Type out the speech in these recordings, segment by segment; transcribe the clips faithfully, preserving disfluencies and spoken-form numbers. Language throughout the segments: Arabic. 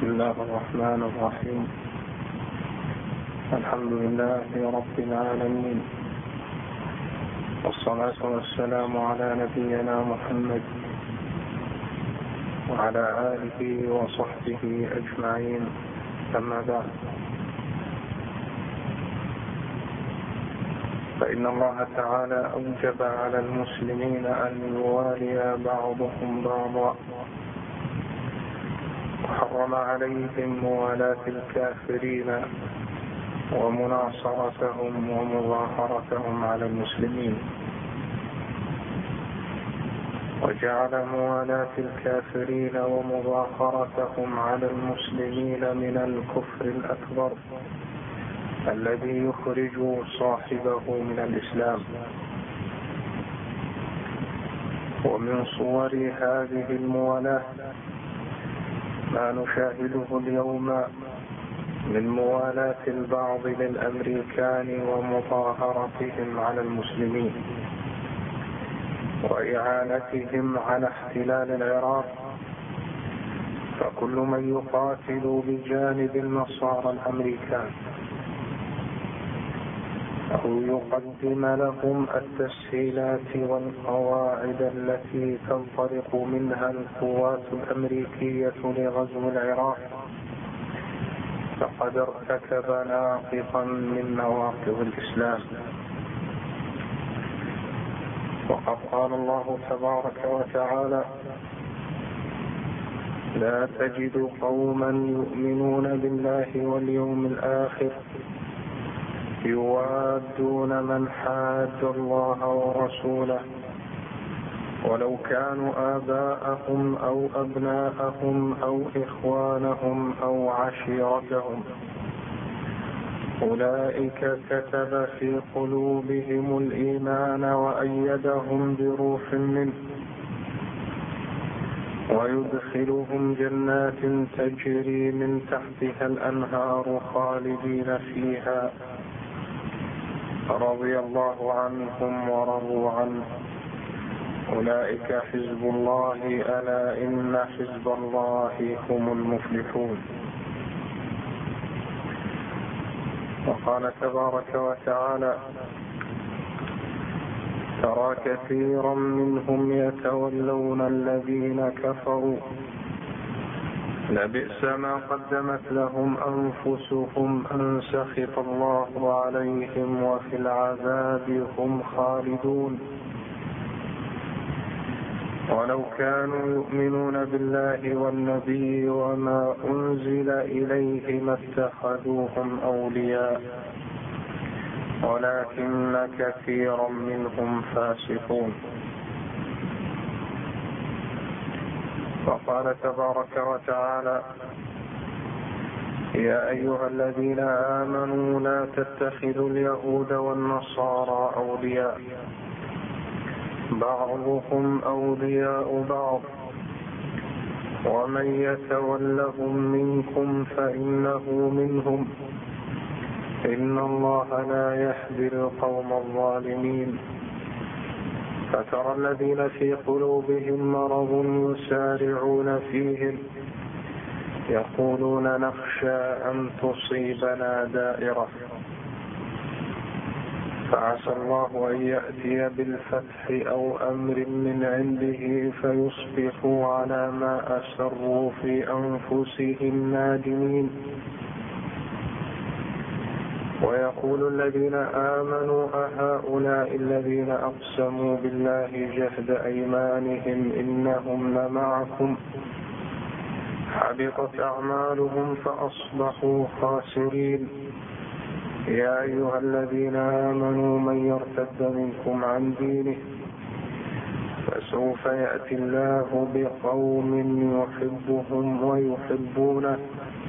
الله الرحمن الرحيم. الحمد لله رب العالمين، والصلاة والسلام على نبينا محمد وعلى آله وصحبه أجمعين، أما بعد، فإن الله تعالى أوجب على المسلمين أن يوالي بعضهم بعضا، وحرم عليهم موالاة الكافرين ومناصرتهم ومظاهرتهم على المسلمين، وجعل موالاة الكافرين ومظاهرتهم على المسلمين من الكفر الأكبر الذي يخرج صاحبه من الإسلام. ومن صور هذه الموالاة ما نشاهده اليوم من موالاة البعض للأمريكان ومظاهرتهم على المسلمين وإعانتهم على احتلال العراق، فكل من يقاتل بجانب النصارى الأمريكان أو يقدم لهم التسهيلات والقواعد التي تنطلق منها القوات الأمريكية لغزو العراق فقد ارتكب ناقضا من نواقض الإسلام. وقد قال الله تبارك وتعالى: لا تجد قوما يؤمنون بالله واليوم الآخر يوادون من حاد الله ورسوله ولو كانوا آباءهم أو أبناءهم أو إخوانهم أو عشيرتهم أولئك كتب في قلوبهم الإيمان وأيدهم بروح منه ويدخلهم جنات تجري من تحتها الأنهار خالدين فيها رضي الله عنهم ورضوا عنه أولئك حزب الله ألا إن حزب الله هم المفلحون. وقال تبارك وتعالى: ترى كثيرا منهم يتولون الذين كفروا لبئس ما قدمت لهم أنفسهم أن سخط الله عليهم وفي العذاب هم خالدون ولو كانوا يؤمنون بالله والنبي وما أنزل إليه ما اتخذوهم أولياء ولكن كثيرا منهم فاسقون. وقال تبارك وتعالى: يا أيها الذين آمنوا لا تتخذوا اليهود والنصارى أولياء بعضهم أولياء بعض ومن يتولهم منكم فإنه منهم إن الله لا يهدي القوم الظالمين. فترى الذين في قلوبهم مرض يسارعون فيهم يقولون نخشى أن تصيبنا دائرة فعسى الله أن يأتي بالفتح أو أمر من عنده فيصبحوا على ما أسروا في أنفسهم نادمين. ويقول الذين آمنوا أهؤلاء الذين أقسموا بالله جهد أيمانهم إنهم لمعكم حبطت أعمالهم فأصبحوا خاسرين. يا أيها الذين آمنوا من يرتد منكم عن دينه فسوف يأتي الله بقوم يحبهم ويحبونه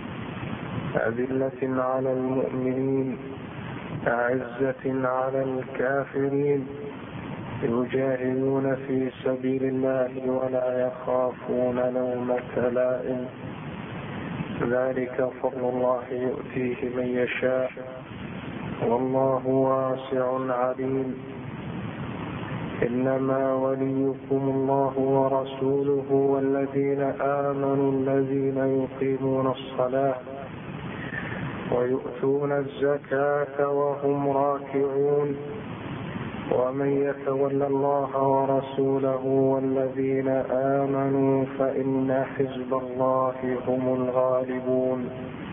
أذلة على المؤمنين أعزة على الكافرين يجاهدون في سبيل الله ولا يخافون لومة لائم ذلك فضل الله يؤتيه من يشاء والله واسع عليم. إنما وليكم الله ورسوله والذين آمنوا الذين يقيمون الصلاة ويؤتون الزكاة وهم راكعون ومن يتول الله ورسوله والذين آمنوا فإن حزب الله هم الغالبون.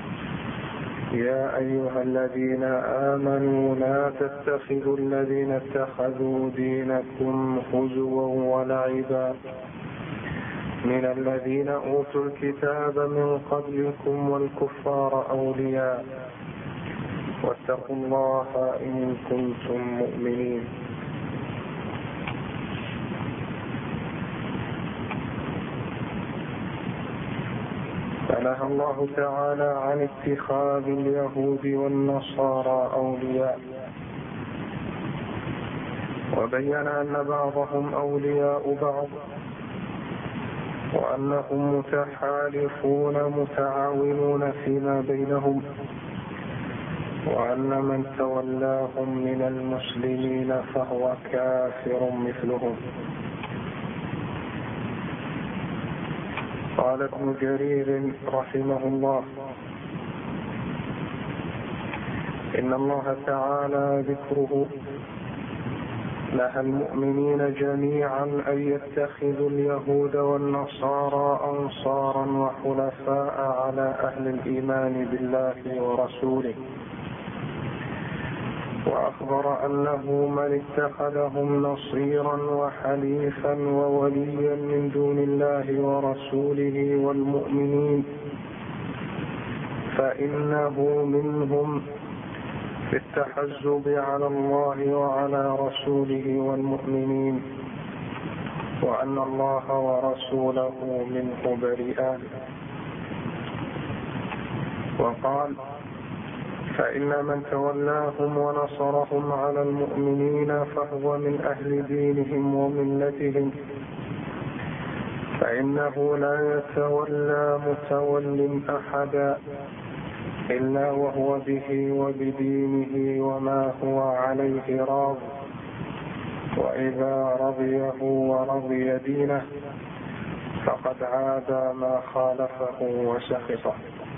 يا أيها الذين آمنوا لا تتخذوا الذين اتخذوا دينكم هزوا ولعبا من الذين أوتوا الكتاب من قبلكم والكفار أولياء واتقوا الله إن كنتم مؤمنين. فنهى الله تعالى عن اتخاذ اليهود والنصارى أولياء، وبين أن بعضهم أولياء بعض، وأنهم متحالفون متعاونون فيما بينهم، وأن من تولاهم من المسلمين فهو كافر مثلهم. قال ابن جرير رحمه الله: إن الله تعالى ذكره نهى المؤمنين جميعا أن يتخذوا اليهود والنصارى أنصارا وحلفاء على أهل الإيمان بالله ورسوله، وأخبر أنه من اتخذهم نصيرا وحليفا ووليا من دون الله ورسوله والمؤمنين فإنه منهم في التحزب على الله وعلى رسوله والمؤمنين، وأن الله ورسوله منه بريئان. وقال: فإن من تولاهم ونصرهم على المؤمنين فهو من أهل دينهم وملتهم، فإنه لا يتولى متول أحدا إلا وهو به وبدينه وما هو عليه راض، وإذا رضيه ورضي دينه فقد عاد ما خالفه وسخطه.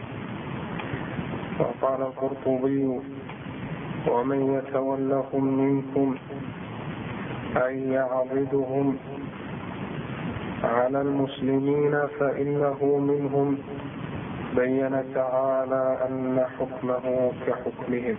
وقال القرطبي: ومن يتولهم منكم أي يعضدهم على المسلمين فإنه منهم، بين تعالى أن حكمه كحكمهم.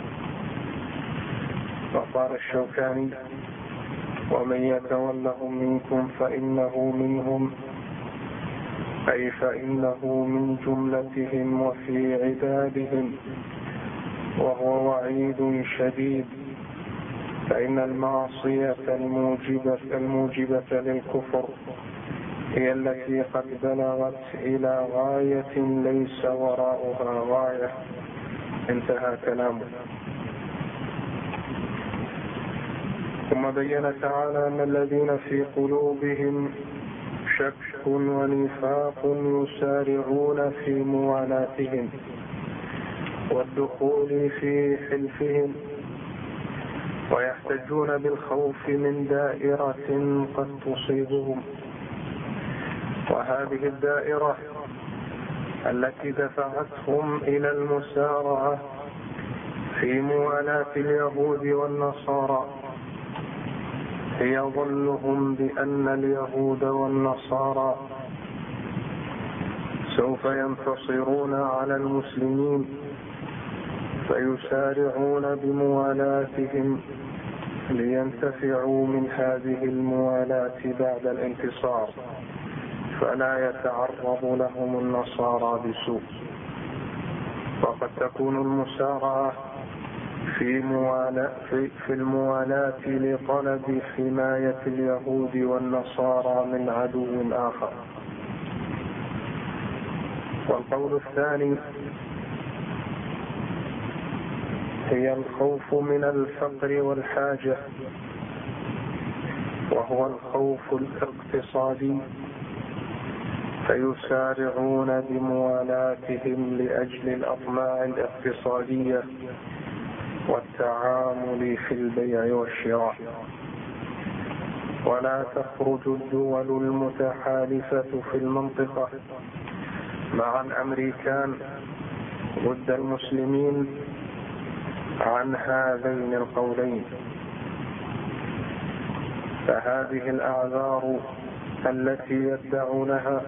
وقال الشوكاني: ومن يتولهم منكم فإنه منهم، أي فإنه من جملتهم وفي عبادهم، وهو وعيد شديد، فإن المعصية الموجبة, الموجبة للكفر هي التي قد بلغت إلى غاية ليس وراءها غاية. انتهى كلامه. ثم بين تعالى أن الذين في قلوبهم شك ونفاق يسارعون في موالاتهم والدخول في حلفهم، ويحتجون بالخوف من دائرة قد تصيبهم. وهذه الدائرة التي دفعتهم إلى المسارعة في موالاة اليهود والنصارى هي ظنهم بأن اليهود والنصارى سوف ينتصرون على المسلمين، فيسارعون بموالاتهم لينتفعوا من هذه الموالاة بعد الانتصار، فلا يتعرض لهم النصارى بسوء. وقد تكون المسارعة في, موالاة في, في الموالاة لطلب حماية اليهود والنصارى من عدو آخر. والقول الثاني هي الخوف من الفقر والحاجة، وهو الخوف الاقتصادي، فيسارعون بموالاتهم لأجل الأطماع الاقتصادية والتعامل في البيع والشراء. ولا تخرج الدول المتحالفة في المنطقة مع الأمريكان ضد المسلمين عن هذين القولين. فهذه الأعذار التي يدعونها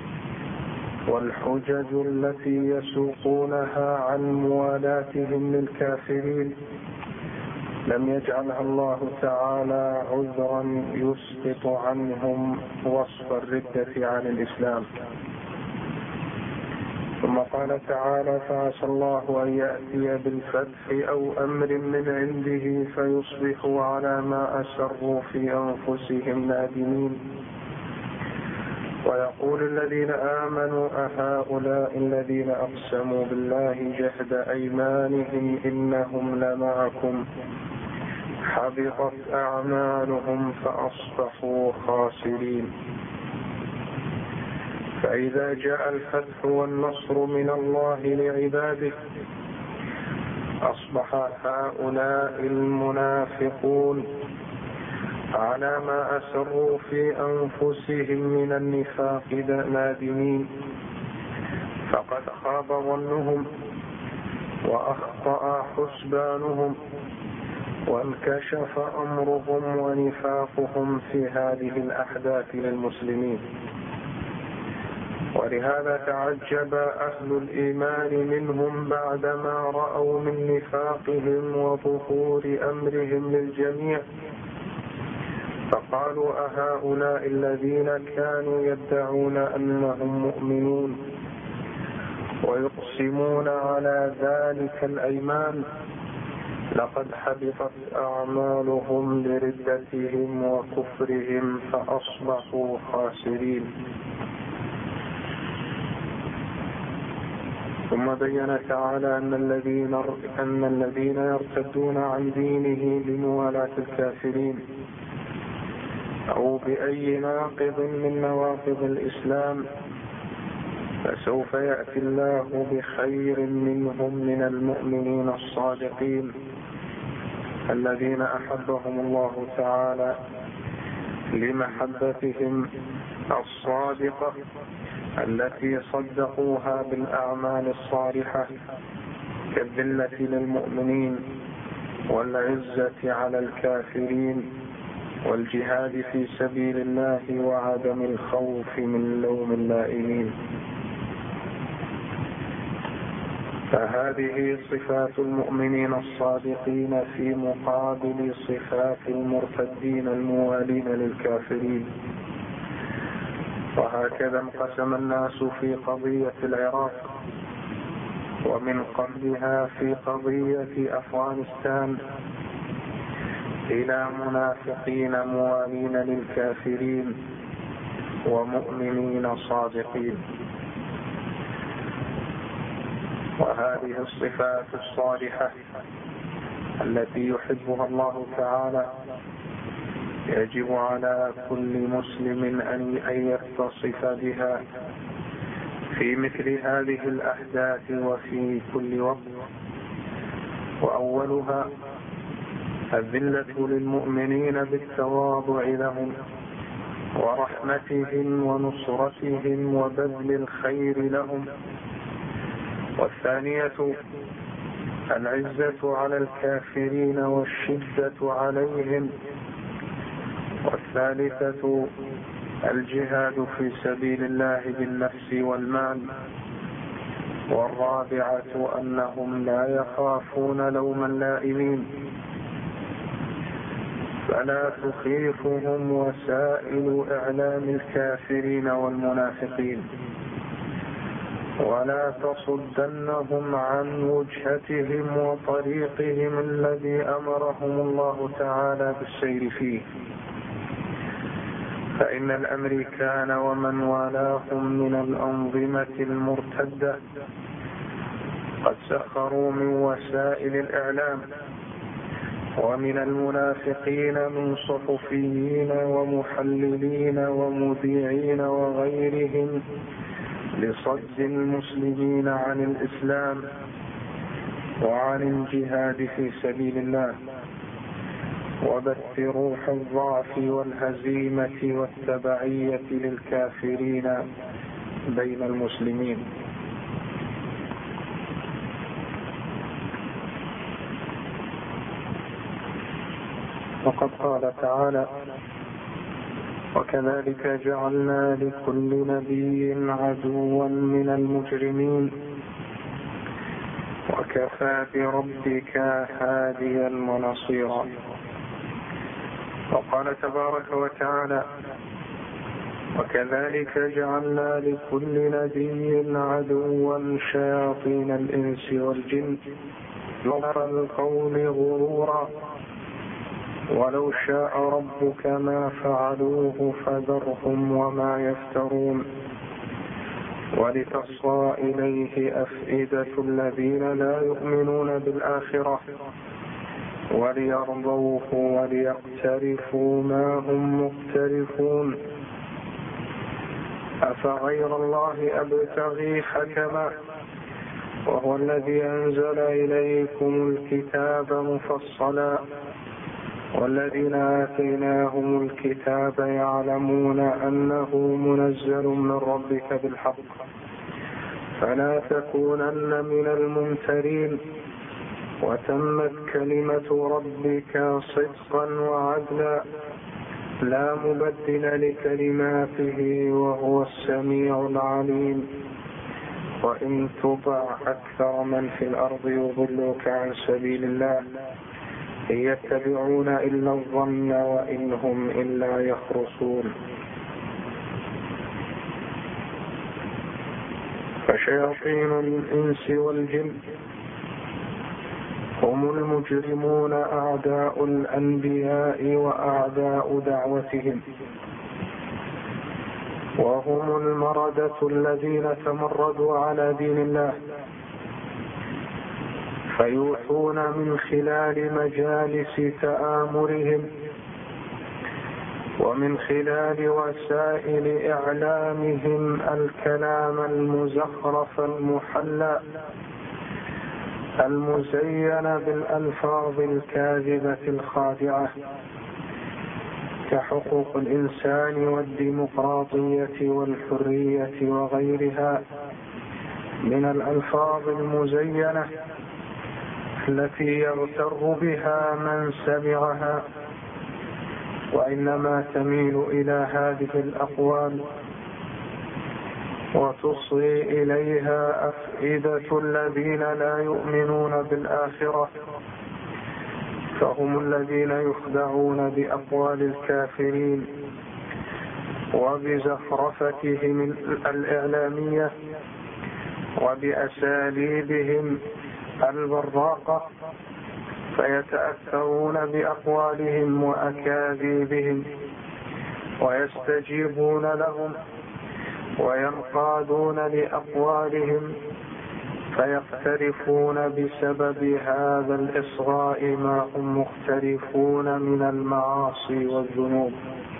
والحجج التي يسوقونها عن موالاتهم للكافرين لم يجعلها الله تعالى عذرا يسقط عنهم وصف الردة عن الإسلام. ثم قال تعالى: فعسى الله أن يأتي بالفتح أو أمر من عنده فيصبحوا على ما أسروا في أنفسهم نادمين. ويقول الذين آمنوا أهؤلاء الذين أقسموا بالله جهد أيمانهم إنهم لمعكم حبطت أعمالهم فأصبحوا خاسرين. فإذا جاء الفتح والنصر من الله لعباده أصبح هؤلاء المنافقون على ما أسروا في أنفسهم من النفاق نادمين، فقد خاب ظنهم وأخطأ حسبانهم وانكشف أمرهم ونفاقهم في هذه الأحداث للمسلمين. ولهذا تعجب أهل الإيمان منهم بعدما رأوا من نفاقهم وظهور أمرهم للجميع، فقالوا: أهؤلاء الذين كانوا يدعون أنهم مؤمنون ويقسمون على ذلك الأيمان لقد حبطت أعمالهم لردتهم وكفرهم فأصبحوا خاسرين. ثم بين تعالى أن الذين أن الذين يرتدون عن دينه لموالاة الكافرين أو بأي ناقض من نواقض الإسلام فسوف يأتي الله بخير منهم من المؤمنين الصادقين الذين أحبهم الله تعالى لمحبتهم الصادقة التي صدقوها بالأعمال الصالحة كالذلة للمؤمنين والعزة على الكافرين والجهاد في سبيل الله وعدم الخوف من لوم اللائمين. فهذه صفات المؤمنين الصادقين في مقابل صفات المرتدين الموالين للكافرين. وهكذا انقسم الناس في قضية العراق ومن قبلها في قضية أفغانستان إلى منافقين موالين للكافرين ومؤمنين صادقين. وهذه الصفات الصالحة التي يحبها الله تعالى يجب على كل مسلم أن يتصف بها في مثل هذه الأحداث وفي كل وقت. وأولها الذلة للمؤمنين بالتواضع لهم ورحمتهم ونصرتهم وبذل الخير لهم. والثانية العزة على الكافرين والشدة عليهم. والثالثة الجهاد في سبيل الله بالنفس والمال. والرابعة أنهم لا يخافون لوم اللائمين فلا تخيفهم وسائل إعلام الكافرين والمنافقين ولا تصدنهم عن وجهتهم وطريقهم الذي أمرهم الله تعالى بالسير فيه. فإن الأمريكان ومن والاهم من الأنظمة المرتدة قد سخروا من وسائل الإعلام ومن المنافقين من صحفيين ومحللين ومذيعين وغيرهم لصد المسلمين عن الإسلام وعن الجهاد في سبيل الله وبث روح الضعف والهزيمة والتبعية للكافرين بين المسلمين. وقد قال تعالى: وكذلك جعلنا لكل نبي عدوا من المجرمين وكفى بربك هاديا ونصيرا. وقال تبارك وتعالى: وكذلك جعلنا لكل نبي عدوا شياطين الإنس والجن يوحى القول غرورا ولو شاء ربك ما فعلوه فذرهم وما يفترون ولتصغى إليه أفئدة الذين لا يؤمنون بالآخرة وليرضوه وليقترفوا ما هم مقترفون أفغير الله أبتغي حكما وهو الذي أنزل إليكم الكتاب مفصلا والذين آتيناهم الكتاب يعلمون أنه منزل من ربك بالحق فلا تكونن من الممترين وتمت كلمة ربك صدقا وعدلا لا مبدل لكلماته وهو السميع العليم. وإن تطع أكثر من في الأرض يضلوك عن سبيل الله إن يتبعون إلا الظن وإن هم إلا يخرصون. فشياطين الإنس والجن هم المجرمون أعداء الأنبياء وأعداء دعوتهم، وهم المردة الذين تمردوا على دين الله، فيوحون من خلال مجالس تآمرهم ومن خلال وسائل إعلامهم الكلام المزخرف المحلى المزين بالألفاظ الكاذبة الخادعة كحقوق الإنسان والديمقراطية والحرية وغيرها من الألفاظ المزينة التي يغتر بها من سمعها، وإنما تميل إلى هذه الأقوال وتصغي إليها أفئدة الذين لا يؤمنون بالآخرة، فهم الذين يخدعون بأقوال الكافرين وبزخرفتهم الإعلامية وبأساليبهم البراقة، فيتأثرون بأقوالهم وأكاذيبهم ويستجيبون لهم وينقادون لأقوالهم، فيقترفون بسبب هذا الإصغاء ما هم مقترفون من المعاصي والذنوب.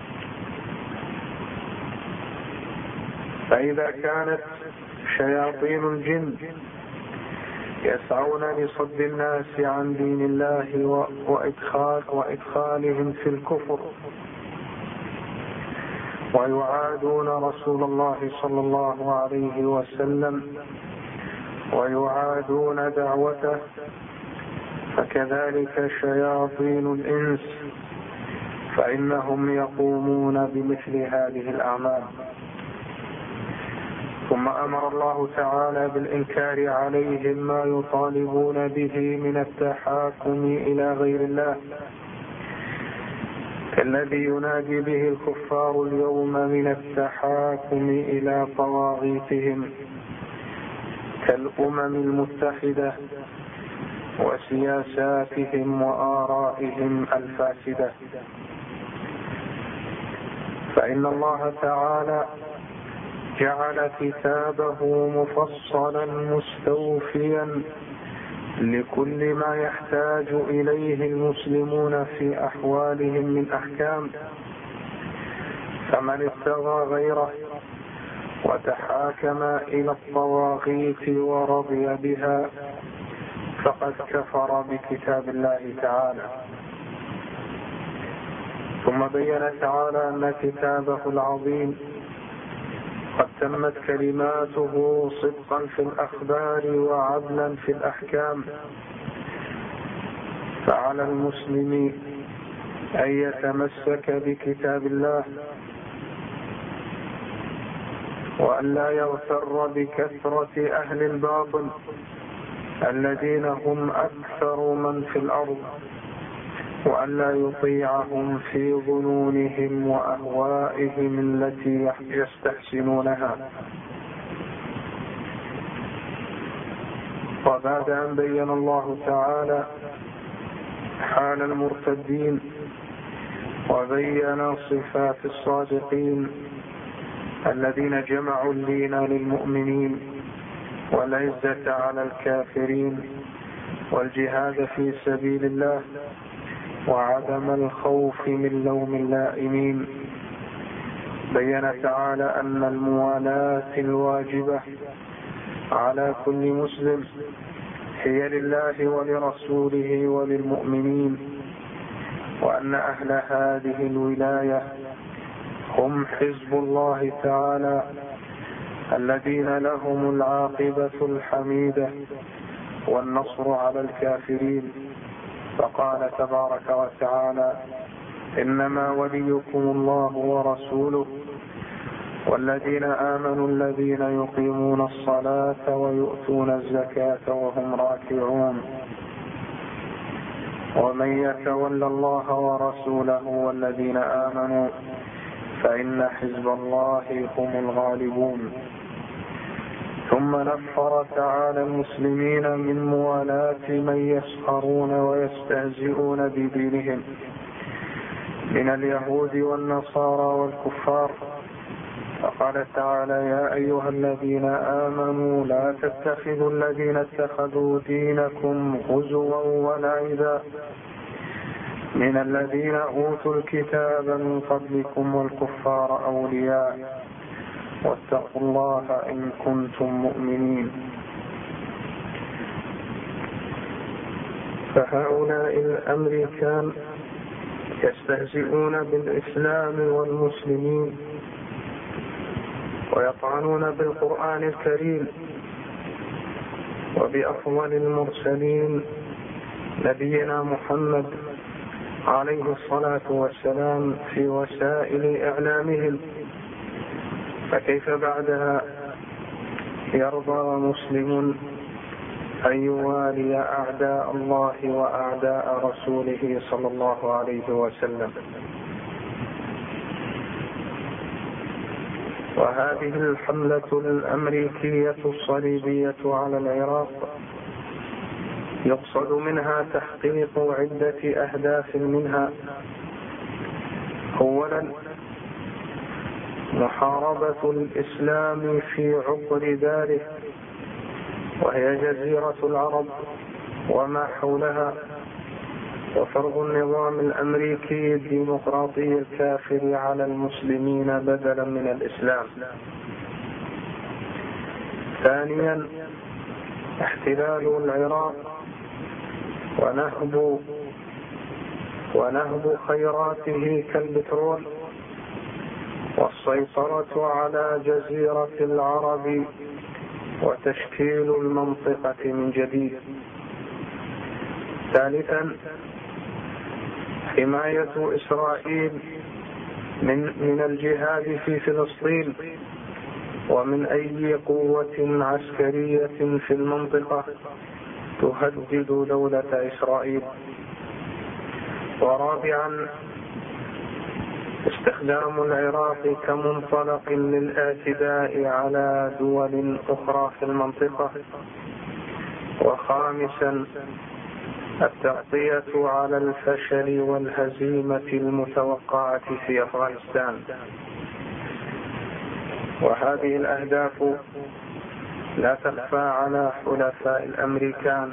فإذا كانت شياطين الجن يسعون لصد الناس عن دين الله وإدخال وإدخالهم في الكفر ويعادون رسول الله صلى الله عليه وسلم ويعادون دعوته، فكذلك شياطين الإنس فإنهم يقومون بمثل هذه الأعمال. ثم أمر الله تعالى بالإنكار عليهم ما يطالبون به من التحاكم إلى غير الله الذي ينادي به الكفار اليوم من التحاكم إلى طواغيتهم كالأمم المتحدة وسياساتهم وآرائهم الفاسدة. فإن الله تعالى جعل كتابه مفصلا مستوفيا لكل ما يحتاج إليه المسلمون في أحوالهم من أحكام، فمن ابتغى غيره وتحاكم إلى الطواغيت ورضي بها فقد كفر بكتاب الله تعالى. ثم بين تعالى أن كتابه العظيم قد تمت كلماته صدقا في الأخبار وعدلا في الأحكام، فعلى المسلم أن يتمسك بكتاب الله وأن لا يغتر بكثرة أهل الباطل الذين هم أكثر من في الأرض، وأن لا يطيعهم في ظنونهم وأهوائهم التي يستحسنونها. وبعد أن بين الله تعالى حال المرتدين وبين صفات الصادقين الذين جمعوا اللين للمؤمنين والعزة على الكافرين والجهاد في سبيل الله وعدم الخوف من لوم اللائمين، بين تعالى أن الموالاة الواجبة على كل مسلم هي لله ولرسوله وللمؤمنين، وأن أهل هذه الولاية هم حزب الله تعالى الذين لهم العاقبة الحميدة والنصر على الكافرين. فقال تبارك وتعالى: إنما وليكم الله ورسوله والذين آمنوا الذين يقيمون الصلاة ويؤتون الزكاة وهم راكعون ومن يتول الله ورسوله والذين آمنوا فإن حزب الله هم الغالبون. ثم نفر تعالى المسلمين من موالاة من يسخرون ويستهزئون بدينهم من اليهود والنصارى والكفار، فقال تعالى: يا أيها الذين آمنوا لا تتخذوا الذين اتخذوا دينكم هزوا ولعبا من الذين أوتوا الكتاب من قبلكم والكفار أولياء واتقوا الله إن كنتم مؤمنين. فهؤلاء الأمريكان يستهزئون بالإسلام والمسلمين ويطعنون بالقرآن الكريم وبأفضل المرسلين نبينا محمد عليه الصلاة والسلام في وسائل إعلامهم، فكيف بعدها يرضى مسلم أن يوالي أعداء الله وأعداء رسوله صلى الله عليه وسلم؟ وهذه الحملة الأمريكية الصليبية على العراق يقصد منها تحقيق عدة أهداف، منها: أولا محاربة الإسلام في عقر داره وهي جزيرة العرب وما حولها، وفرض النظام الأمريكي الديمقراطي الكافر على المسلمين بدلا من الإسلام. ثانيا احتلال العراق ونهب ونهب خيراته كالبترول والسيطرة على جزيرة العرب وتشكيل المنطقة من جديد. ثالثا حماية إسرائيل من من الجهاد في فلسطين ومن أي قوة عسكرية في المنطقة تهدد دولة إسرائيل. ورابعا استخدام العراق كمنطلق للاعتداء على دول أخرى في المنطقة. وخامسا التغطية على الفشل والهزيمة المتوقعة في أفغانستان. وهذه الأهداف لا تخفى على حلفاء الأمريكان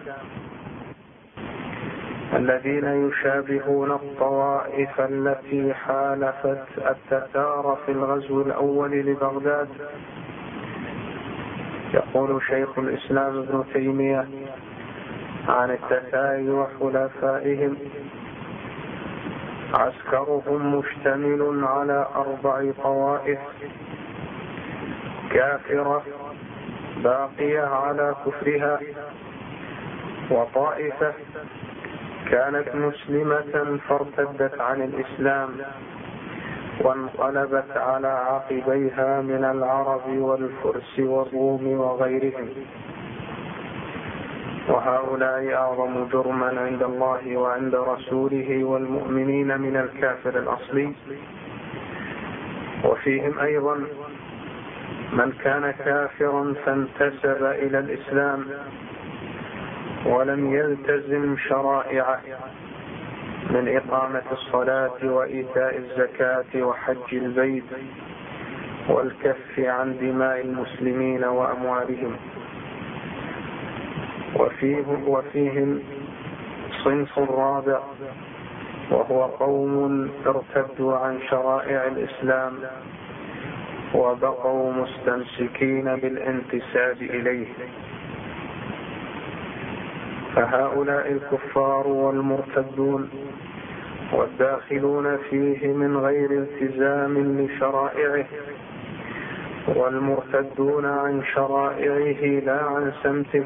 الذين يشابهون الطوائف التي حالفت التتار في الغزو الأول لبغداد. يقول شيخ الإسلام ابن تيمية عن التتار وحلفائهم: عسكرهم مشتمل على أربع طوائف: كافرة باقية على كفرها، وطائفة كانت مسلمة فارتدت عن الإسلام وانقلبت على عقبيها من العرب والفرس والروم وغيرهم، وهؤلاء أعظم جرما عند الله وعند رسوله والمؤمنين من الكافر الأصلي. وفيهم أيضا من كان كافرا فانتسب إلى الإسلام ولم يلتزم شرائعه من إقامة الصلاة وإيتاء الزكاة وحج البيت والكف عن دماء المسلمين وأموالهم. وفيهم, وفيهم صنف رابع، وهو قوم ارتدوا عن شرائع الإسلام وبقوا مستمسكين بالانتساب إليه، فهؤلاء الكفار والمرتدون والداخلون فيه من غير التزام لشرائعه، والمرتدون عن شرائعه لا عن سمته،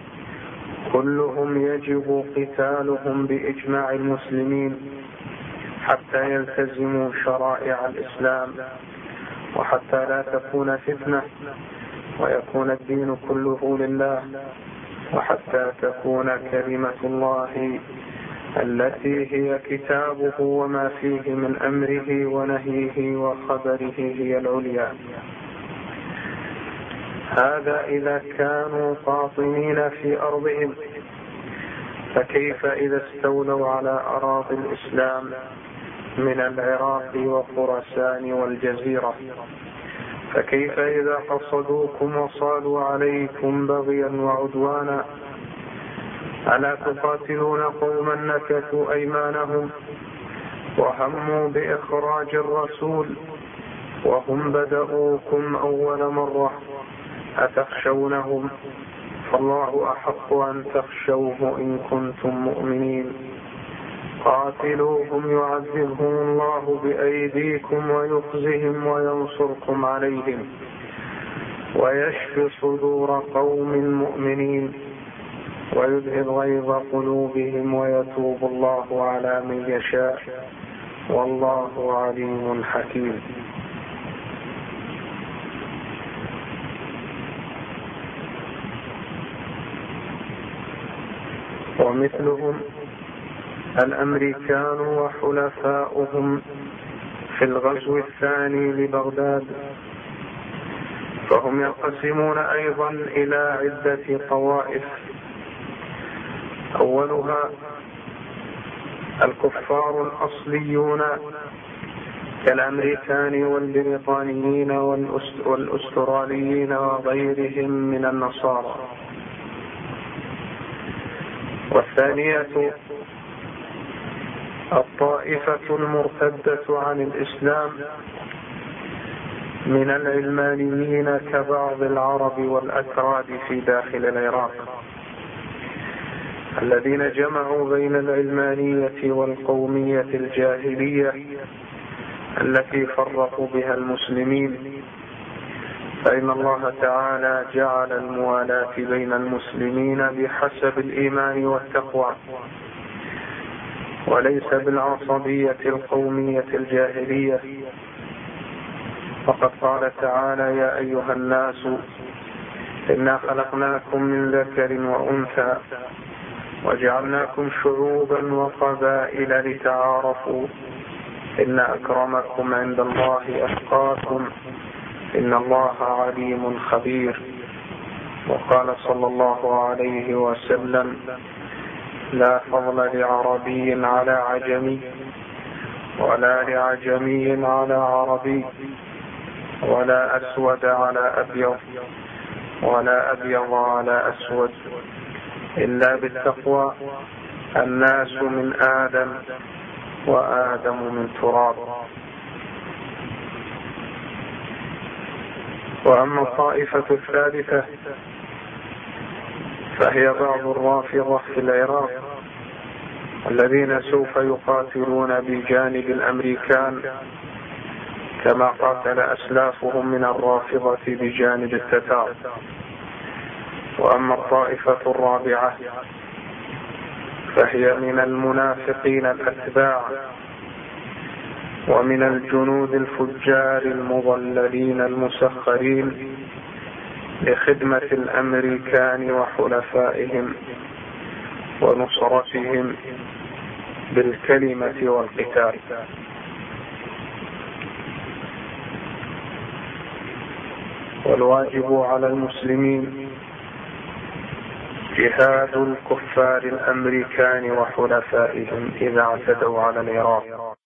كلهم يجب قتالهم بإجماع المسلمين حتى يلتزموا شرائع الإسلام، وحتى لا تكون فتنة ويكون الدين كله لله، وحتى تكون كلمة الله التي هي كتابه وما فيه من أمره ونهيه وخبره هي العليا. هذا إذا كانوا قاطنين في أرضهم، فكيف إذا استولوا على أراضي الإسلام من العراق وخراسان والجزيرة؟ فكيف إذا قصدوكم وصالوا عليكم بغيا وعدوانا؟ ألا تقاتلون قوما نكثوا أيمانهم وهموا بإخراج الرسول وهم بدأوكم أول مرة؟ أتخشونهم؟ فالله أحق أن تخشوه إن كنتم مؤمنين. قاتلوهم يعذبهم الله بأيديكم ويخزهم وينصركم عليهم ويشفي صدور قوم مؤمنين ويذهب غيظ قلوبهم ويتوب الله على من يشاء والله عليم حكيم. ومثلهم الأمريكان وحلفاؤهم في الغزو الثاني لبغداد، فهم ينقسمون أيضا إلى عدة طوائف. أولها الكفار الأصليون كالأمريكان والبريطانيين والأستراليين وغيرهم من النصارى. والثانية الطائفة المرتدة عن الإسلام من العلمانيين كبعض العرب والأكراد في داخل العراق، الذين جمعوا بين العلمانية والقومية الجاهلية التي فرقوا بها المسلمين. فإن الله تعالى جعل الموالاة بين المسلمين بحسب الإيمان والتقوى، وليس بالعصبية القومية الجاهلية. فقد قال تعالى: يا أيها الناس إنا خلقناكم من ذكر وأنثى وجعلناكم شعوبا وقبائل لتعارفوا إن أكرمكم عند الله أتقاكم إن الله عليم خبير. وقال صلى الله عليه وسلم: لا فضل لعربي على عجمي ولا لعجمي على عربي ولا أسود على أبيض ولا أبيض على أسود إلا بالتقوى. الناس من آدم وآدم من تراب. وأما الطائفة الثالثة فهي بعض الرافضة في العراق الذين سوف يقاتلون بجانب الأمريكان كما قاتل أسلافهم من الرافضة بجانب التتار. وأما الطائفة الرابعة فهي من المنافقين الأتباع ومن الجنود الفجار المضللين المسخرين لخدمة الأمريكان وحلفائهم ونصرتهم بالكلمة والقتال. والواجب على المسلمين جهاد الكفار الأمريكان وحلفائهم إذا اعتدوا على العراق.